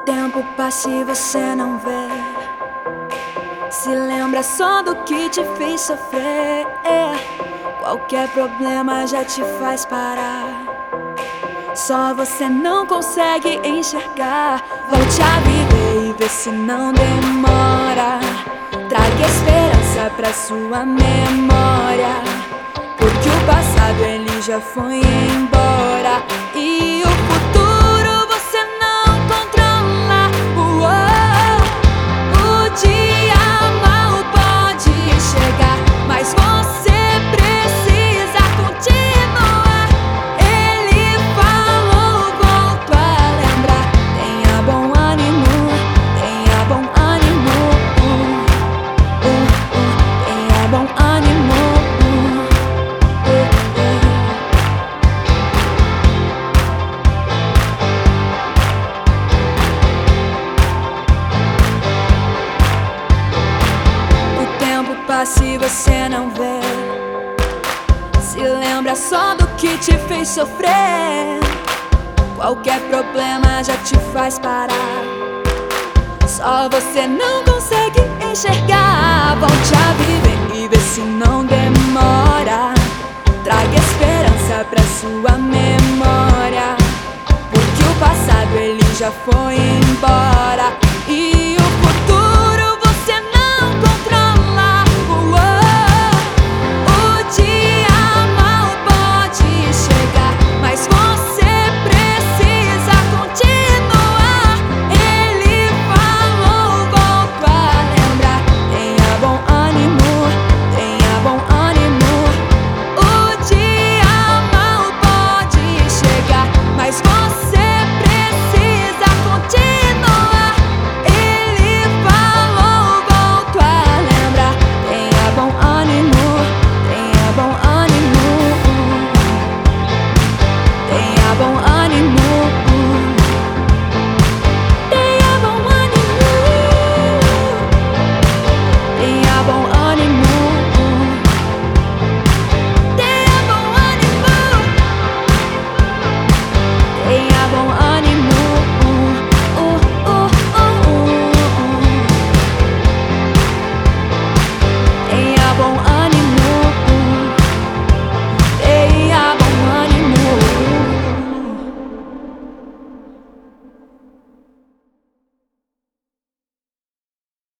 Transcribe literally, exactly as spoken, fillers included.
tempo passa e você não vê. Se lembra só do que te fez sofrer. Qualquer problema já te faz parar. Só você não consegue enxergar. Volte a viver e vê se não demora. Traga esperança pra sua memória, porque o passado ele já foi embora. E o futuro você não controla. Uou, o dia mal pode chegar, mas você precisa continuar. Ele falou, volto a lembrar. Tenha bom ânimo, tenha bom ânimo, uh, uh, uh, tenha bom ânimo, uh, uh, uh. O tempo passa e você não vê. Se lembra só do que te fez sofrer. Qualquer problema já te faz parar. Só você não consegue enxergar. Volte a viver e vê se não demora. Traga esperança pra sua memória, porque o passado ele já foi